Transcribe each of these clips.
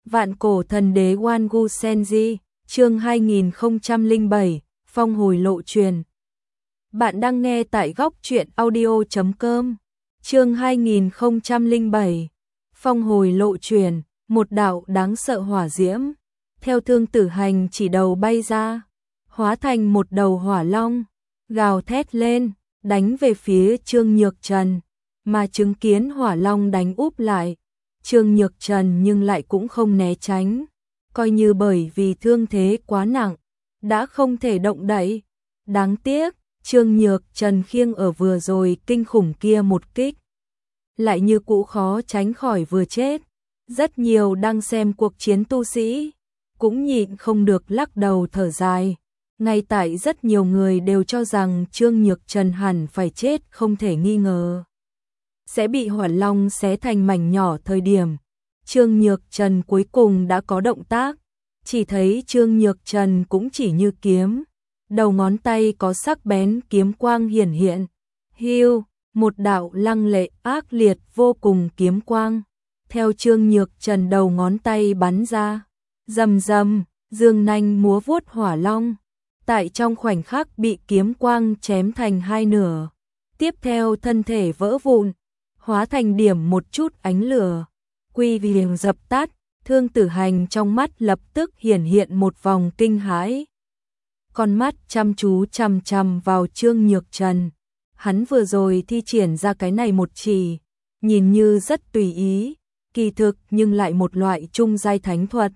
Vạn cổ thần đế Wangu Senji, chương 2007, phong hồi lộ truyền. Bạn đang nghe tại góc truyện audio.com. Chương 2007, phong hồi lộ truyền, một đạo đáng sợ hỏa diễm, theo Thương Tử Hành chỉ đầu bay ra, hóa thành một đầu hỏa long, gào thét lên, đánh về phía Trương Nhược Trần, mà chứng kiến hỏa long đánh úp lại. Trương Nhược Trần nhưng lại cũng không né tránh, coi như bởi vì thương thế quá nặng, đã không thể động đậy. Đáng tiếc, Trương Nhược Trần khiêng ở vừa rồi kinh khủng kia một kích, lại như cũ khó tránh khỏi vừa chết. Rất nhiều đang xem cuộc chiến tu sĩ, cũng nhịn không được lắc đầu thở dài. Ngay tại rất nhiều người đều cho rằng Trương Nhược Trần hẳn phải chết không thể nghi ngờ, sẽ bị hỏa long xé thành mảnh nhỏ thời điểm, Trương Nhược Trần cuối cùng đã có động tác. Chỉ thấy Trương Nhược Trần cũng chỉ như kiếm, đầu ngón tay có sắc bén kiếm quang hiển hiện. Hưu, một đạo lăng lệ ác liệt vô cùng kiếm quang theo Trương Nhược Trần đầu ngón tay bắn ra, rầm rầm, dương nanh múa vuốt hỏa long, tại trong khoảnh khắc bị kiếm quang chém thành hai nửa. Tiếp theo thân thể vỡ vụn, hóa thành điểm một chút ánh lửa, quy vì dập tắt. Thương Tử Hành trong mắt lập tức hiển hiện một vòng kinh hãi, con mắt chăm chú chằm chằm vào Trương Nhược Trần. Hắn vừa rồi thi triển ra cái này một chỉ, nhìn như rất tùy ý, kỳ thực nhưng lại một loại trung giai thánh thuật,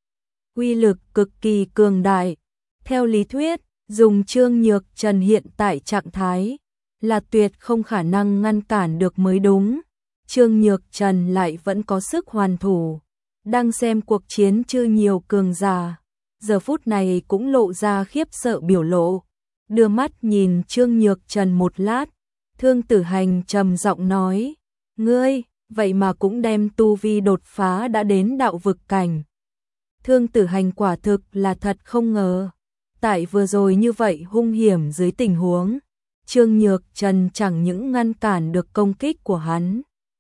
uy lực cực kỳ cường đại. Theo lý thuyết, dùng Trương Nhược Trần hiện tại trạng thái là tuyệt không khả năng ngăn cản được mới đúng. Trương Nhược Trần lại vẫn có sức hoàn thủ. Đang xem cuộc chiến chưa nhiều cường giả, giờ phút này cũng lộ ra khiếp sợ biểu lộ, đưa mắt nhìn Trương Nhược Trần một lát. Thương Tử Hành trầm giọng nói: "Ngươi, vậy mà cũng đem tu vi đột phá đã đến đạo vực cảnh." Thương Tử Hành quả thực là thật không ngờ, tại vừa rồi như vậy hung hiểm dưới tình huống, Trương Nhược Trần chẳng những ngăn cản được công kích của hắn,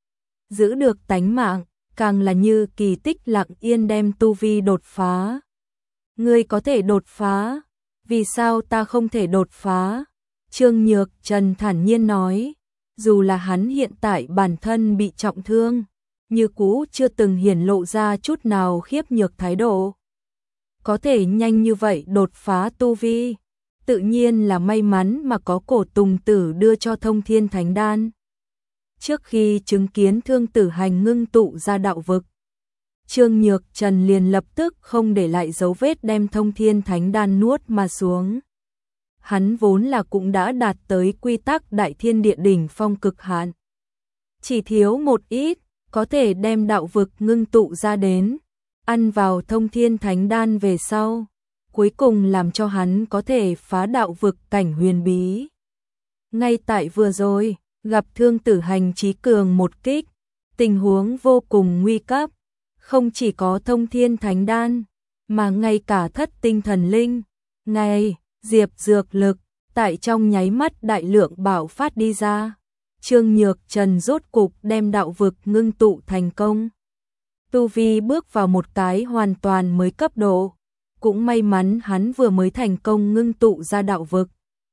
giữ được tánh mạng, càng là như kỳ tích lặng yên đem tu vi đột phá. Ngươi có thể đột phá, vì sao ta không thể đột phá? Trương Nhược Trần thản nhiên nói, dù là hắn hiện tại bản thân bị trọng thương, như cũ chưa từng hiển lộ ra chút nào khiếp nhược thái độ. Có thể nhanh như vậy đột phá tu vi, tự nhiên là may mắn mà có Cổ Tùng Tử đưa cho Thông Thiên Thánh Đan. Trước khi chứng kiến Thương Tử Hành ngưng tụ ra đạo vực, Trương Nhược Trần liền lập tức không để lại dấu vết đem Thông Thiên Thánh Đan nuốt mà xuống. Hắn vốn là cũng đã đạt tới quy tắc đại thiên địa đỉnh phong cực hạn, chỉ thiếu một ít, có thể đem đạo vực ngưng tụ ra đến, ăn vào Thông Thiên Thánh Đan về sau, cuối cùng làm cho hắn có thể phá đạo vực cảnh huyền bí. Ngay tại vừa rồi, gặp Thương Tử Hành chí cường một kích, tình huống vô cùng nguy cấp, không chỉ có Thông Thiên Thánh Đan, mà ngay cả Thất Tinh Thần Linh, ngay diệp dược lực, tại trong nháy mắt đại lượng bạo phát đi ra. Trương Nhược Trần rốt cục đem đạo vực ngưng tụ thành công, tu vi bước vào một cái hoàn toàn mới cấp độ. Cũng may mắn hắn vừa mới thành công ngưng tụ ra đạo vực,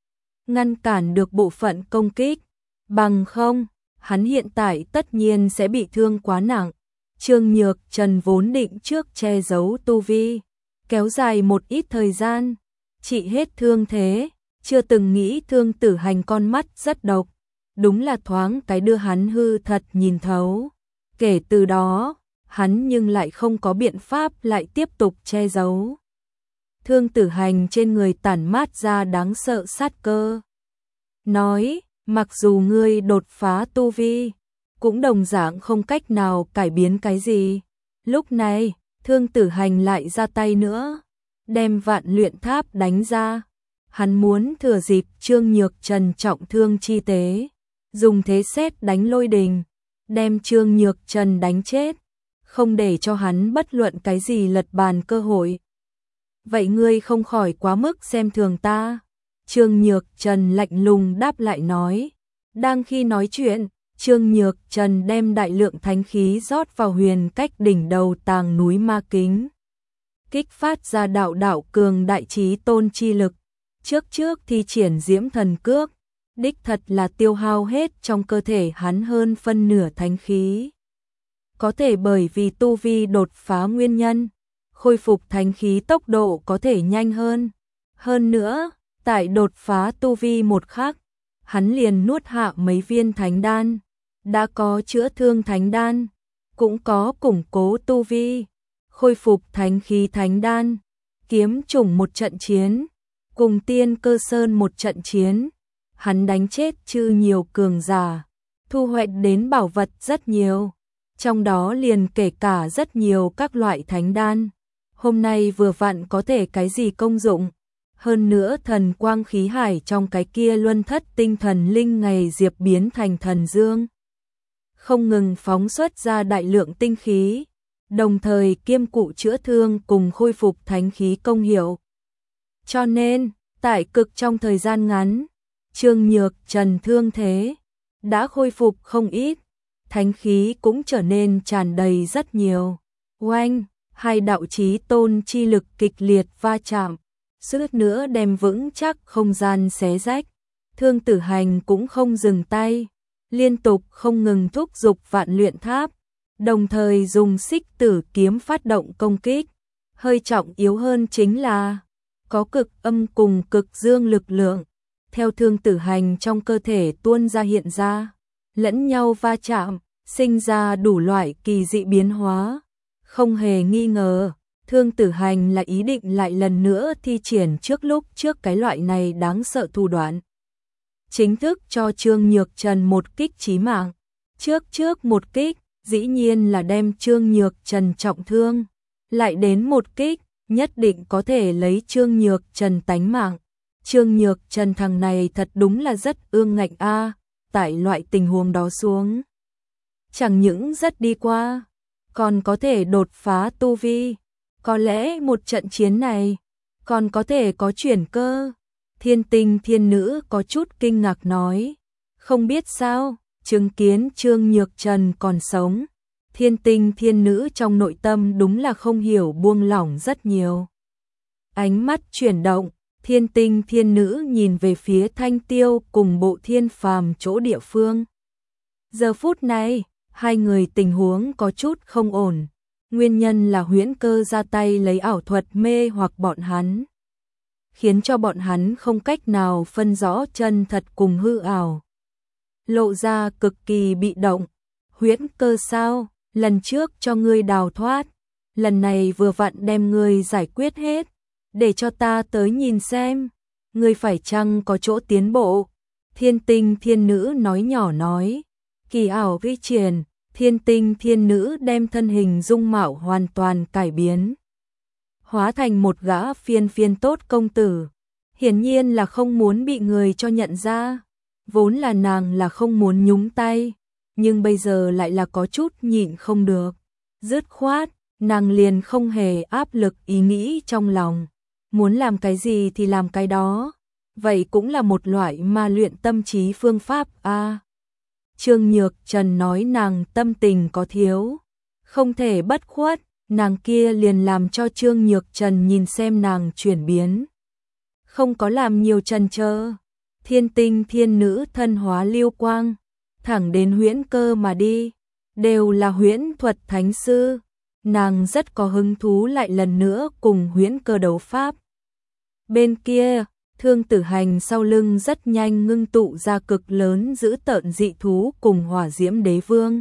ngăn cản được bộ phận công kích, bằng không, hắn hiện tại tất nhiên sẽ bị thương quá nặng. Trương Nhược Trần vốn định trước che giấu tu vi, kéo dài một ít thời gian, trị hết thương thế, chưa từng nghĩ Thương Tử Hành con mắt rất độc, đúng là thoáng cái đưa hắn hư thật nhìn thấu. Kể từ đó, hắn nhưng lại không có biện pháp lại tiếp tục che giấu. Thương Tử Hành trên người tản mát ra đáng sợ sát cơ, nói, mặc dù ngươi đột phá tu vi, cũng đồng dạng không cách nào cải biến cái gì. Lúc này, Thương Tử Hành lại ra tay nữa, đem Vạn Luyện Tháp đánh ra. Hắn muốn thừa dịp Trương Nhược Trần trọng thương chi tế, dùng thế sét đánh lôi đình, đem Trương Nhược Trần đánh chết, không để cho hắn bất luận cái gì lật bàn cơ hội. Vậy ngươi không khỏi quá mức xem thường ta. Trương Nhược Trần lạnh lùng đáp lại nói. Đang khi nói chuyện, Trương Nhược Trần đem đại lượng thánh khí rót vào huyền cách đỉnh đầu tàng núi ma kính, kích phát ra đạo cường đại chí tôn chi lực. Trước thi triển diễm thần cước, đích thật là tiêu hao hết trong cơ thể hắn hơn phân nửa thánh khí. Có thể bởi vì tu vi đột phá nguyên nhân, khôi phục thánh khí tốc độ có thể nhanh hơn. Hơn nữa, tại đột phá tu vi một khắc, hắn liền nuốt hạ mấy viên thánh đan, đã có chữa thương thánh đan, cũng có củng cố tu vi, khôi phục thánh khí thánh đan, kiếm chủng một trận chiến, cùng tiên cơ sơn một trận chiến, hắn đánh chết chư nhiều cường giả, thu hoạch đến bảo vật rất nhiều, trong đó liền kể cả rất nhiều các loại thánh đan. Hôm nay vừa vặn có thể cái gì công dụng. Hơn nữa thần quang khí hải trong cái kia luân thất tinh thần linh ngày diệp biến thành thần dương, không ngừng phóng xuất ra đại lượng tinh khí, đồng thời kiêm cụ chữa thương cùng khôi phục thánh khí công hiệu. Cho nên, tại cực trong thời gian ngắn, Trương Nhược Trần thương thế đã khôi phục không ít, thánh khí cũng trở nên tràn đầy rất nhiều. Oanh, hai đạo chí tôn chi lực kịch liệt va chạm, suýt nữa đem vững chắc không gian xé rách. Thương Tử Hành cũng không dừng tay, liên tục không ngừng thúc giục vạn luyện tháp, đồng thời dùng xích tử kiếm phát động công kích. Hơi trọng yếu hơn chính là có cực âm cùng cực dương lực lượng, theo Thương Tử Hành trong cơ thể tuôn ra hiện ra, lẫn nhau va chạm, sinh ra đủ loại kỳ dị biến hóa. Không hề nghi ngờ, Thương Tử Hành là ý định lại lần nữa thi triển trước lúc trước cái loại này đáng sợ thủ đoạn. Chính thức cho Trương Nhược Trần một kích chí mạng. Trước một kích, dĩ nhiên là đem Trương Nhược Trần trọng thương. Lại đến một kích, nhất định có thể lấy Trương Nhược Trần tánh mạng. Trương Nhược Trần thằng này thật đúng là rất ương ngạnh a, tại loại tình huống đó xuống. Chẳng những rất đi qua, còn có thể đột phá tu vi. Có lẽ một trận chiến này còn có thể có chuyển cơ. Thiên Tinh Thiên Nữ có chút kinh ngạc nói, không biết sao, chứng kiến Trương Nhược Trần còn sống, Thiên Tinh Thiên Nữ trong nội tâm đúng là không hiểu buông lỏng rất nhiều. Ánh mắt chuyển động, Thiên Tinh Thiên Nữ nhìn về phía Thanh Tiêu cùng Bộ Thiên Phàm chỗ địa phương. Giờ phút này, hai người tình huống có chút không ổn. Nguyên nhân là huyễn cơ ra tay lấy ảo thuật mê hoặc bọn hắn, khiến cho bọn hắn không cách nào phân rõ chân thật cùng hư ảo, lộ ra cực kỳ bị động. Huyễn cơ sao, lần trước cho ngươi đào thoát, lần này vừa vặn đem ngươi giải quyết hết, để cho ta tới nhìn xem, ngươi phải chăng có chỗ tiến bộ. Thiên Tinh Thiên Nữ nói nhỏ nói, kỳ ảo vi triển. Thiên Tinh Thiên Nữ đem thân hình dung mạo hoàn toàn cải biến, hóa thành một gã phiên tốt công tử. Hiển nhiên là không muốn bị người cho nhận ra, vốn là nàng là không muốn nhúng tay, nhưng bây giờ lại là có chút nhịn không được. Dứt khoát, nàng liền không hề áp lực ý nghĩ trong lòng, muốn làm cái gì thì làm cái đó, vậy cũng là một loại ma luyện tâm trí phương pháp a. Trương Nhược Trần nói nàng tâm tình có thiếu, không thể bất khuất, nàng kia liền làm cho Trương Nhược Trần nhìn xem nàng chuyển biến. Không có làm nhiều chần chờ, Thiên Tinh Thiên Nữ thân hóa lưu quang, thẳng đến huyễn cơ mà đi, đều là huyễn thuật thánh sư. Nàng rất có hứng thú lại lần nữa cùng huyễn cơ đấu pháp. Bên kia, Thương Tử Hành sau lưng rất nhanh ngưng tụ ra cực lớn dữ tợn dị thú cùng Hỏa Diễm Đế Vương.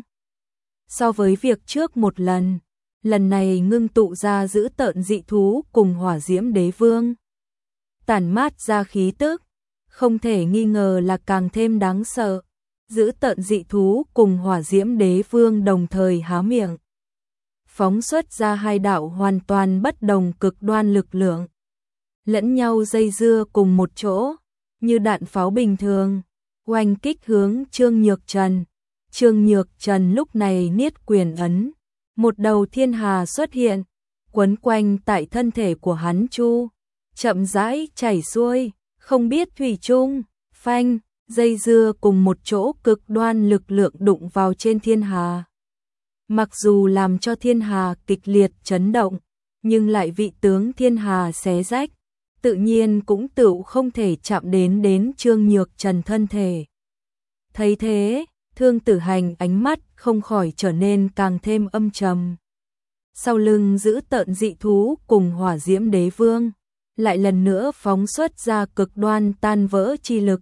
So với việc trước một lần, lần này ngưng tụ ra dữ tợn dị thú cùng Hỏa Diễm Đế Vương, tản mát ra khí tức, không thể nghi ngờ là càng thêm đáng sợ. Dữ tợn dị thú cùng Hỏa Diễm Đế Vương đồng thời há miệng, phóng xuất ra hai đạo hoàn toàn bất đồng cực đoan lực lượng, lẫn nhau dây dưa cùng một chỗ, như đạn pháo bình thường, oanh kích hướng Trương Nhược Trần. Trương Nhược Trần lúc này niết quyền ấn, một đầu thiên hà xuất hiện, quấn quanh tại thân thể của hắn chu, chậm rãi chảy xuôi, không biết thủy chung, phanh, dây dưa cùng một chỗ cực đoan lực lượng đụng vào trên thiên hà. Mặc dù làm cho thiên hà kịch liệt chấn động, nhưng lại vị tướng thiên hà xé rách, tự nhiên cũng tựu không thể chạm đến Trương Nhược Trần thân thể. Thấy thế, Thương Tử Hành ánh mắt không khỏi trở nên càng thêm âm trầm. Sau lưng giữ tợn dị thú cùng Hỏa Diễm Đế Vương, lại lần nữa phóng xuất ra cực đoan tan vỡ chi lực.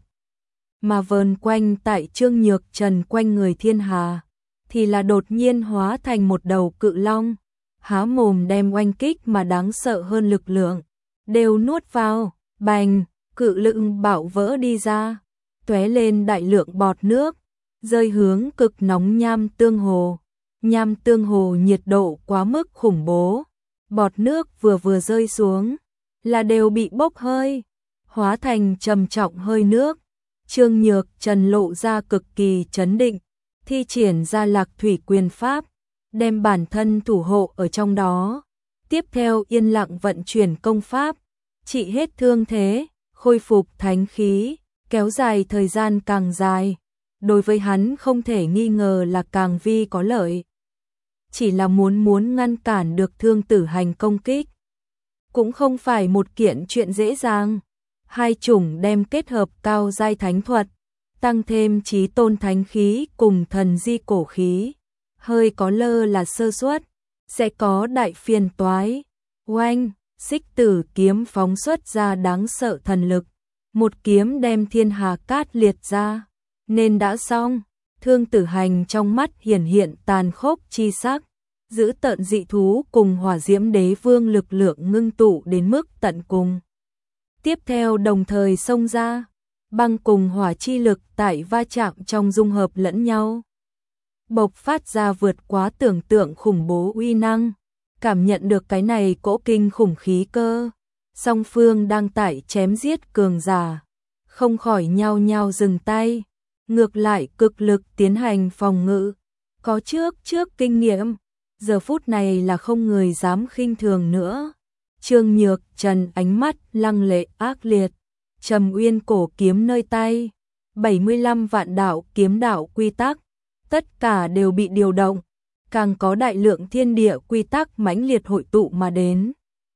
Mà vờn quanh tại Trương Nhược Trần quanh người thiên hà, thì là đột nhiên hóa thành một đầu cự long, há mồm đem oanh kích mà đáng sợ hơn lực lượng, đều nuốt vào, bành, cự lượng bạo vỡ đi ra, tóe lên đại lượng bọt nước, rơi hướng cực nóng nham tương hồ. Nham tương hồ nhiệt độ quá mức khủng bố, bọt nước vừa rơi xuống, là đều bị bốc hơi, hóa thành trầm trọng hơi nước. Trương Nhược Trần lộ ra cực kỳ chấn định, thi triển ra Lạc Thủy Quyền Pháp, đem bản thân thủ hộ ở trong đó. Tiếp theo yên lặng vận chuyển công pháp, trị hết thương thế, khôi phục thánh khí, kéo dài thời gian càng dài. Đối với hắn không thể nghi ngờ là càng vi có lợi. Chỉ là muốn ngăn cản được Thương Tử Hành công kích, cũng không phải một kiện chuyện dễ dàng. Hai chủng đem kết hợp cao giai thánh thuật, tăng thêm chí tôn thánh khí cùng thần di cổ khí, hơi có lơ là sơ suất, sẽ có đại phiền toái. Oanh, Xích Tử kiếm phóng xuất ra đáng sợ thần lực, một kiếm đem thiên hà cát liệt ra, nên đã xong. Thương Tử Hành trong mắt hiển hiện tàn khốc chi sắc, giữ tợn dị thú cùng Hỏa Diễm Đế Vương lực lượng ngưng tụ đến mức tận cùng. Tiếp theo đồng thời xông ra, băng cùng hỏa chi lực tại va chạm trong dung hợp lẫn nhau, bộc phát ra vượt quá tưởng tượng khủng bố uy năng. Cảm nhận được cái này cỗ kinh khủng khí cơ, song phương đang tại chém giết cường giả, không khỏi nhao nhao dừng tay, ngược lại cực lực tiến hành phòng ngự. Có trước kinh nghiệm, giờ phút này là không người dám khinh thường nữa. Trương Nhược Trần ánh mắt lăng lệ ác liệt, Trầm Uyên cổ kiếm nơi tay, 75 vạn đạo kiếm đạo quy tắc, tất cả đều bị điều động, càng có đại lượng thiên địa quy tắc mãnh liệt hội tụ mà đến.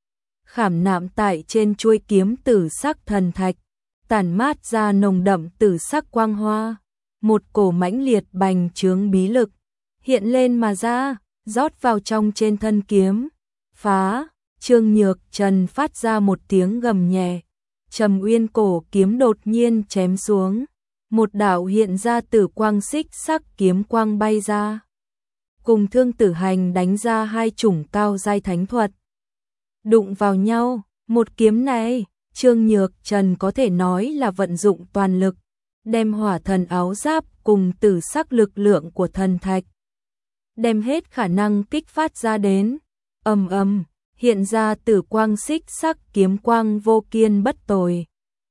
Khảm nạm tại trên chuôi kiếm tử sắc thần thạch, tản mát ra nồng đậm tử sắc quang hoa, một cổ mãnh liệt bành trướng bí lực hiện lên mà ra, rót vào trong trên thân kiếm. Phá! Trương Nhược Trần phát ra một tiếng gầm nhẹ, Trầm Uyên cổ kiếm đột nhiên chém xuống, một đạo hiện ra tử quang xích sắc kiếm quang bay ra, cùng Thương Tử Hành đánh ra hai chủng cao giai thánh thuật. Đụng vào nhau, một kiếm này, Trương Nhược Trần có thể nói là vận dụng toàn lực, đem hỏa thần áo giáp cùng tử sắc lực lượng của thần thạch, đem hết khả năng kích phát ra đến. Ầm ầm, hiện ra tử quang xích sắc kiếm quang vô kiên bất tồi.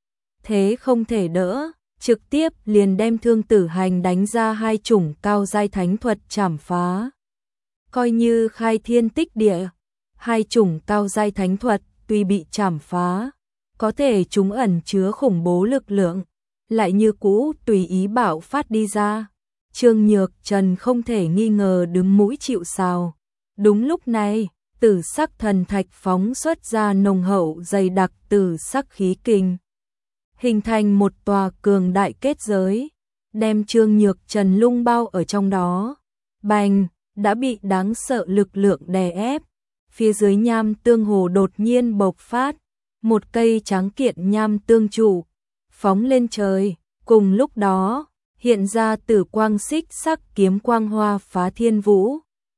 Thế không thể đỡ, trực tiếp liền đem Thương Tử Hành đánh ra hai chủng cao giai thánh thuật chảm phá. Coi như khai thiên tích địa, hai chủng cao giai thánh thuật tuy bị chảm phá, có thể chúng ẩn chứa khủng bố lực lượng, lại như cũ tùy ý bạo phát đi ra. Trương Nhược Trần không thể nghi ngờ đứng mũi chịu sào. Đúng lúc này, tử sắc thần thạch phóng xuất ra nồng hậu dày đặc tử sắc khí kình, hình thành một tòa cường đại kết giới, đem Trương Nhược Trần lung bao ở trong đó. Bành, đã bị đáng sợ lực lượng đè ép. Phía dưới nham tương hồ đột nhiên bộc phát, một cây tráng kiện nham tương trụ phóng lên trời, cùng lúc đó hiện ra tử quang xích sắc kiếm quang hoa phá thiên vũ,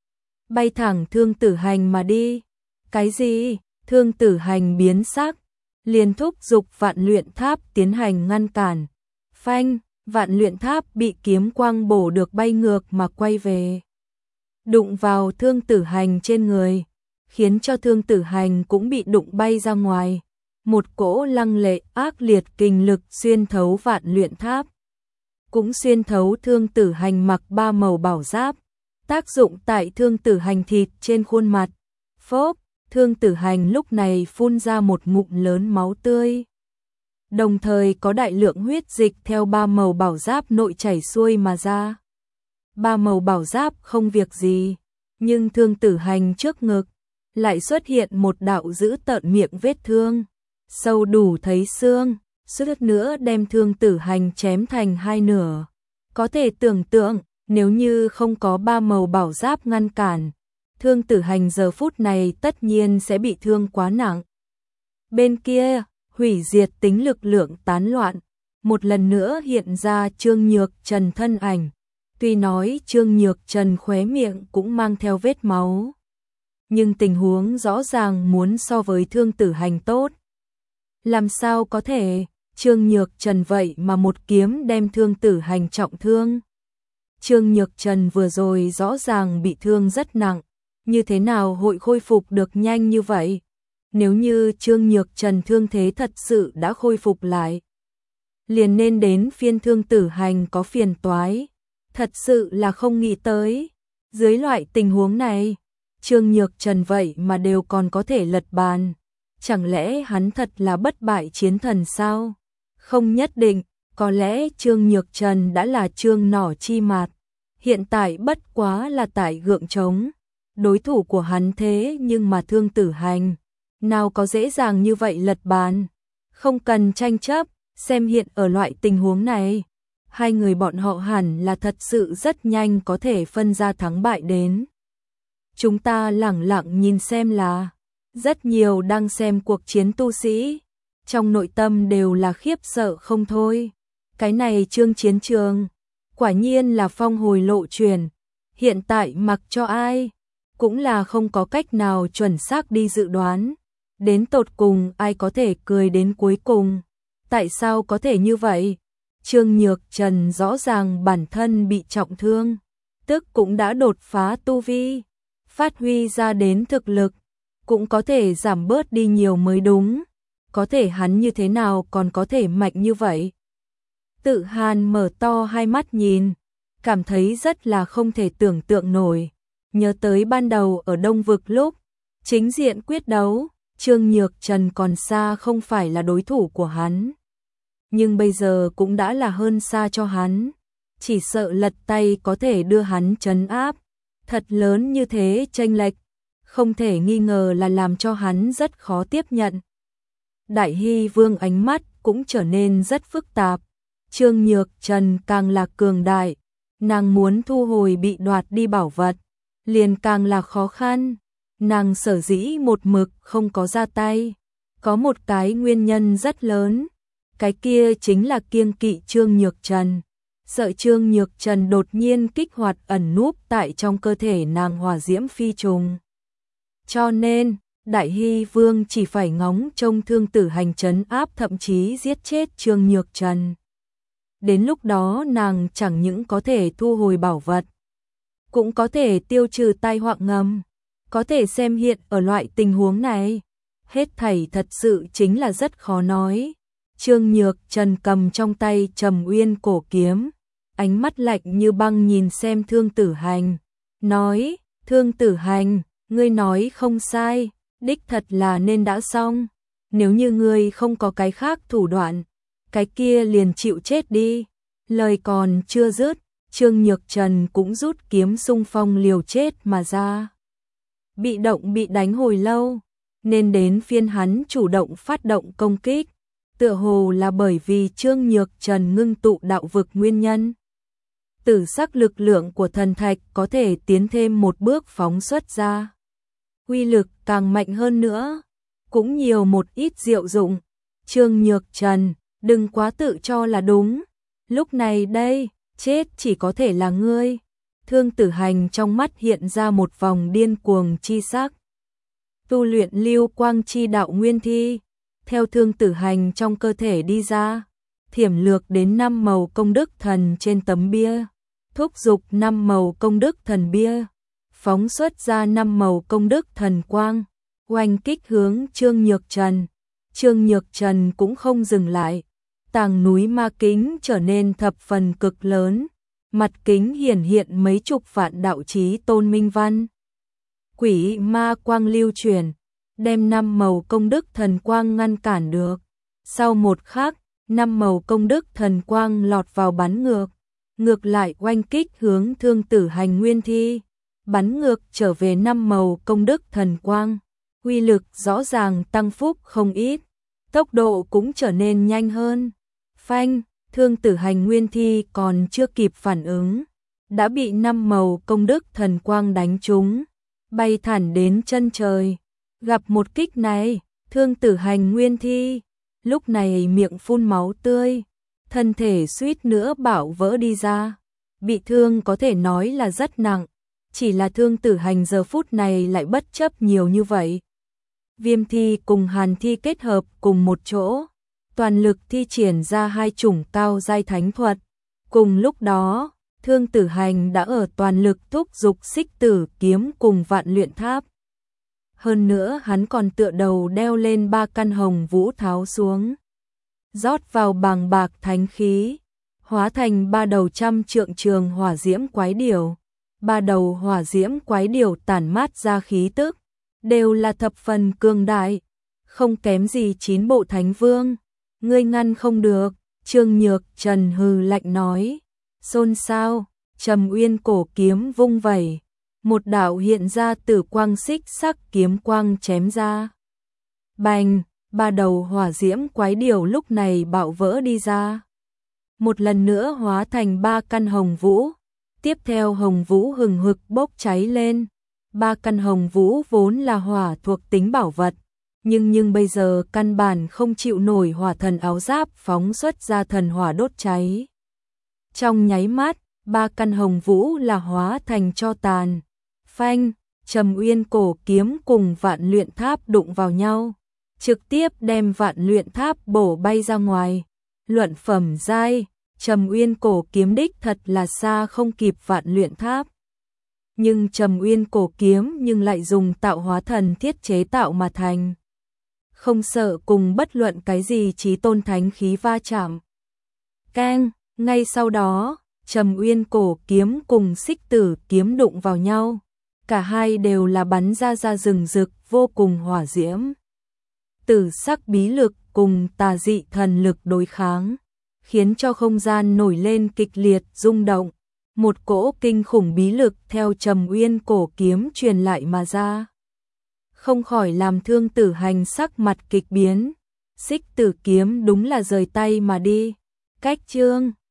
bay thẳng Thương Tử Hành mà đi. Cái gì? Thương Tử Hành biến sắc, liền thúc giục Vạn Luyện Tháp tiến hành ngăn cản. Phanh, Vạn Luyện Tháp bị kiếm quang bổ được bay ngược mà quay về, đụng vào Thương Tử Hành trên người, khiến cho Thương Tử Hành cũng bị đụng bay ra ngoài. Một cỗ lăng lệ ác liệt kình lực xuyên thấu Vạn Luyện Tháp, cũng xuyên thấu Thương Tử Hành mặc ba màu bảo giáp, tác dụng tại Thương Tử Hành thịt trên khuôn mặt. Phốp, Thương Tử Hành lúc này phun ra một ngụm lớn máu tươi. đồng thời có đại lượng huyết dịch theo ba màu bảo giáp nội chảy xuôi mà ra. Ba màu bảo giáp không việc gì, nhưng Thương Tử Hành trước ngực lại xuất hiện một đạo dữ tợn miệng vết thương, sâu đủ thấy xương, suýt nữa đem Thương Tử Hành chém thành hai nửa. Có thể tưởng tượng, nếu như không có ba màu bảo giáp ngăn cản, Thương Tử Hành giờ phút này tất nhiên sẽ bị thương quá nặng. Bên kia, hủy diệt tính lực lượng tán loạn, một lần nữa hiện ra Trương Nhược Trần thân ảnh. Tuy nói Trương Nhược Trần khóe miệng cũng mang theo vết máu, nhưng tình huống rõ ràng muốn so với Thương Tử Hành tốt. Làm sao có thể, Trương Nhược Trần vậy mà một kiếm đem Thương Tử Hành trọng thương. Trương Nhược Trần vừa rồi rõ ràng bị thương rất nặng, như thế nào hội khôi phục được nhanh như vậy? Nếu như Trương Nhược Trần thương thế thật sự đã khôi phục lại, liền nên đến phiên Thương Tử Hành có phiền toái. Thật sự là không nghĩ tới, dưới loại tình huống này, Trương Nhược Trần vậy mà đều còn có thể lật bàn. Chẳng lẽ hắn thật là bất bại chiến thần sao? Không nhất định, có lẽ Trương Nhược Trần đã là Trương Nỏ Chi Mạt, hiện tại bất quá là tại gượng trống. Đối thủ của hắn thế nhưng mà Thương Tử Hành, nào có dễ dàng như vậy lật bàn. Không cần tranh chấp, xem hiện ở loại tình huống này, hai người bọn họ hẳn là thật sự rất nhanh có thể phân ra thắng bại đến. Chúng ta lẳng lặng nhìn xem là, rất nhiều đang xem cuộc chiến tu sĩ, trong nội tâm đều là khiếp sợ không thôi. Cái này Trương Chiến Trường, quả nhiên là phong hồi lộ truyền, hiện tại mặc cho ai, cũng là không có cách nào chuẩn xác đi dự đoán. Đến tột cùng ai có thể cười đến cuối cùng, tại sao có thể như vậy? Trương Nhược Trần rõ ràng bản thân bị trọng thương, tức cũng đã đột phá tu vi, phát huy ra đến thực lực, cũng có thể giảm bớt đi nhiều mới đúng. Có thể hắn như thế nào còn có thể mạnh như vậy? Tự Hàn mở to hai mắt nhìn, cảm thấy rất là không thể tưởng tượng nổi. Nhớ tới ban đầu ở Đông Vực lúc chính diện quyết đấu, Trương Nhược Trần còn xa không phải là đối thủ của hắn. Nhưng bây giờ cũng đã là hơn xa cho hắn, chỉ sợ lật tay có thể đưa hắn trấn áp. Thật lớn như thế chênh lệch, không thể nghi ngờ là làm cho hắn rất khó tiếp nhận. Đại Hy Vương ánh mắt cũng trở nên rất phức tạp. Trương Nhược Trần càng là cường đại, nàng muốn thu hồi bị đoạt đi bảo vật, liền càng là khó khăn. Nàng sở dĩ một mực không có ra tay, có một cái nguyên nhân rất lớn, cái kia chính là kiêng kỵ Trương Nhược Trần, sợ Trương Nhược Trần đột nhiên kích hoạt ẩn núp tại trong cơ thể nàng hỏa diễm phi trùng. Cho nên, Đại Hy Vương chỉ phải ngóng trông Thương Tử Hành trấn áp, thậm chí giết chết Trương Nhược Trần. Đến lúc đó nàng chẳng những có thể thu hồi bảo vật, cũng có thể tiêu trừ tai họa ngầm. Có thể xem hiện ở loại tình huống này, hết thảy thật sự chính là rất khó nói. Trương Nhược Trần cầm trong tay Trầm Uyên cổ kiếm, ánh mắt lạnh như băng nhìn xem Thương Tử Hành, nói: Thương Tử Hành, ngươi nói không sai, đích thật là nên đã xong. Nếu như ngươi không có cái khác thủ đoạn, cái kia liền chịu chết đi. Lời còn chưa dứt, Trương Nhược Trần cũng rút kiếm xung phong liều chết mà ra. Bị động bị đánh hồi lâu, nên đến phiên hắn chủ động phát động công kích, tựa hồ là bởi vì Trương Nhược Trần ngưng tụ đạo vực nguyên nhân. Tử sắc lực lượng của thần thạch có thể tiến thêm một bước phóng xuất ra, uy lực càng mạnh hơn nữa, cũng nhiều một ít diệu dụng. Trương Nhược Trần, đừng quá tự cho là đúng, lúc này đây, chết chỉ có thể là ngươi. Thương Tử Hành trong mắt hiện ra một vòng điên cuồng chi sắc. Tu luyện lưu quang chi đạo nguyên thi, theo Thương Tử Hành trong cơ thể đi ra, thiểm lược đến 5 màu công đức thần trên tấm bia, thúc giục 5 màu công đức thần bia, phóng xuất ra 5 màu công đức thần quang, oanh kích hướng Trương Nhược Trần. Trương Nhược Trần cũng không dừng lại, tàng núi ma kính trở nên thập phần cực lớn. Mặt kính hiển hiện mấy chục vạn đạo chí tôn minh văn. Quỷ ma quang lưu truyền, đem 5 màu công đức thần quang ngăn cản được. Sau một khắc, 5 màu công đức thần quang lọt vào bắn ngược lại oanh kích hướng Thương Tử Hành Nguyên Thi, bắn ngược trở về 5 màu công đức thần quang, uy lực rõ ràng tăng phúc không ít, tốc độ cũng trở nên nhanh hơn. Phanh, Thương Tử Hành Nguyên Thi còn chưa kịp phản ứng, đã bị 5 màu công đức thần quang đánh trúng, bay thẳng đến chân trời. Gặp một kích này, Thương Tử Hành Nguyên Thi lúc này miệng phun máu tươi, thân thể suýt nữa bạo vỡ đi ra. Bị thương có thể nói là rất nặng, chỉ là Thương Tử Hành giờ phút này lại bất chấp nhiều như vậy. Viêm thi cùng hàn thi kết hợp cùng một chỗ, toàn lực thi triển ra 2 chủng cao giai thánh thuật. Cùng lúc đó, Thương Tử Hành đã ở toàn lực thúc giục Xích Tử kiếm cùng Vạn Luyện Tháp. Hơn nữa hắn còn tựa đầu đeo lên 3 căn hồng vũ tháo xuống, rót vào bàng bạc thánh khí, hóa thành 3 đầu trăm trượng trường hỏa diễm quái điểu. 3 đầu hỏa diễm quái điểu tản mát ra khí tức, đều là thập phần cường đại, không kém gì 9 bộ thánh vương. Ngươi ngăn không được, Trương Nhược Trần hừ lạnh nói. Xôn xao, Trầm Uyên cổ kiếm vung vẩy, một đạo hiện ra tử quang xích sắc kiếm quang chém ra. Bành, 3 đầu hỏa diễm quái điểu lúc này bạo vỡ đi ra, một lần nữa hóa thành 3 căn hồng vũ. Tiếp theo hồng vũ hừng hực bốc cháy lên. 3 căn hồng vũ vốn là hỏa thuộc tính bảo vật, nhưng bây giờ căn bản không chịu nổi hỏa thần áo giáp phóng xuất ra thần hỏa đốt cháy. Trong nháy mắt, 3 căn hồng vũ là hóa thành tro tàn. Phanh, Trầm Uyên cổ kiếm cùng Vạn Luyện Tháp đụng vào nhau, trực tiếp đem Vạn Luyện Tháp bổ bay ra ngoài. Luận phẩm giai, Trầm Uyên cổ kiếm đích thật là xa không kịp Vạn Luyện Tháp. Nhưng Trầm Uyên cổ kiếm nhưng lại dùng tạo hóa thần thiết chế tạo mà thành, không sợ cùng bất luận cái gì chí tôn thánh khí va chạm. Keng, ngay sau đó, Trầm Uyên cổ kiếm cùng Xích Tử kiếm đụng vào nhau, cả hai đều là bắn ra rừng rực vô cùng hỏa diễm. Tử sắc bí lực cùng tà dị thần lực đối kháng, khiến cho không gian nổi lên kịch liệt rung động. Một cỗ kinh khủng bí lực theo Trầm Uyên cổ kiếm truyền lại mà ra, không khỏi làm Thương Tử Hành sắc mặt kịch biến. Xích Tử kiếm đúng là rời tay mà đi. Cách chương